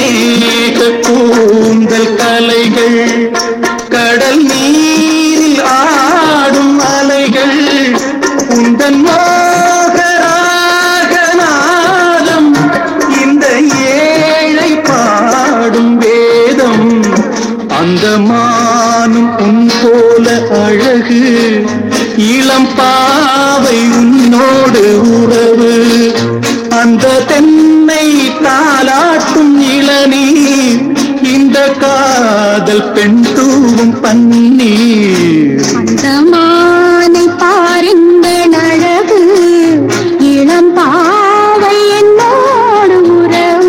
மேக கூந்தல் கலைகள் கடல் நீரில் ஆடும் அலைகள் உந்தன் மோகராகநாதம் இந்த ஏழை பாடும் வேதம் அந்த மானும் உன் போல அழகு இளம் பாவை உன்னோடு உறவு அந்த தென்னை தாலாட்டும் இளநீர் இந்த காதல் பெண் தூவும் பன்னீர் அந்த மானை பாருங்கள் அழகு இளம் பாவை என்னோடு உறவு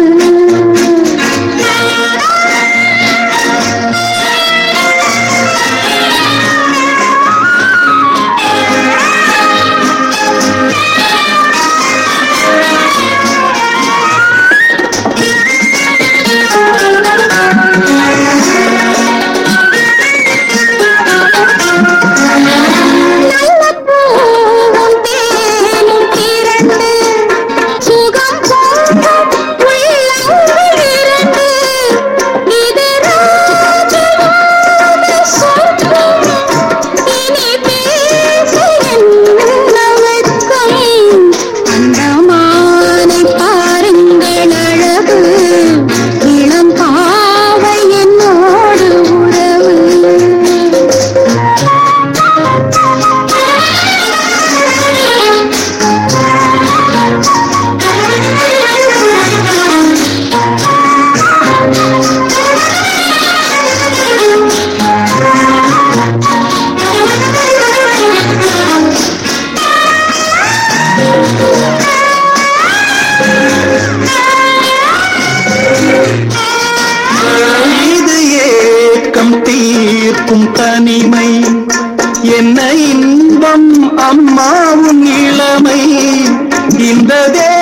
தீர்க்கும் தனிமை என்ன இன்பம் அம்மாவும் இளமை இந்த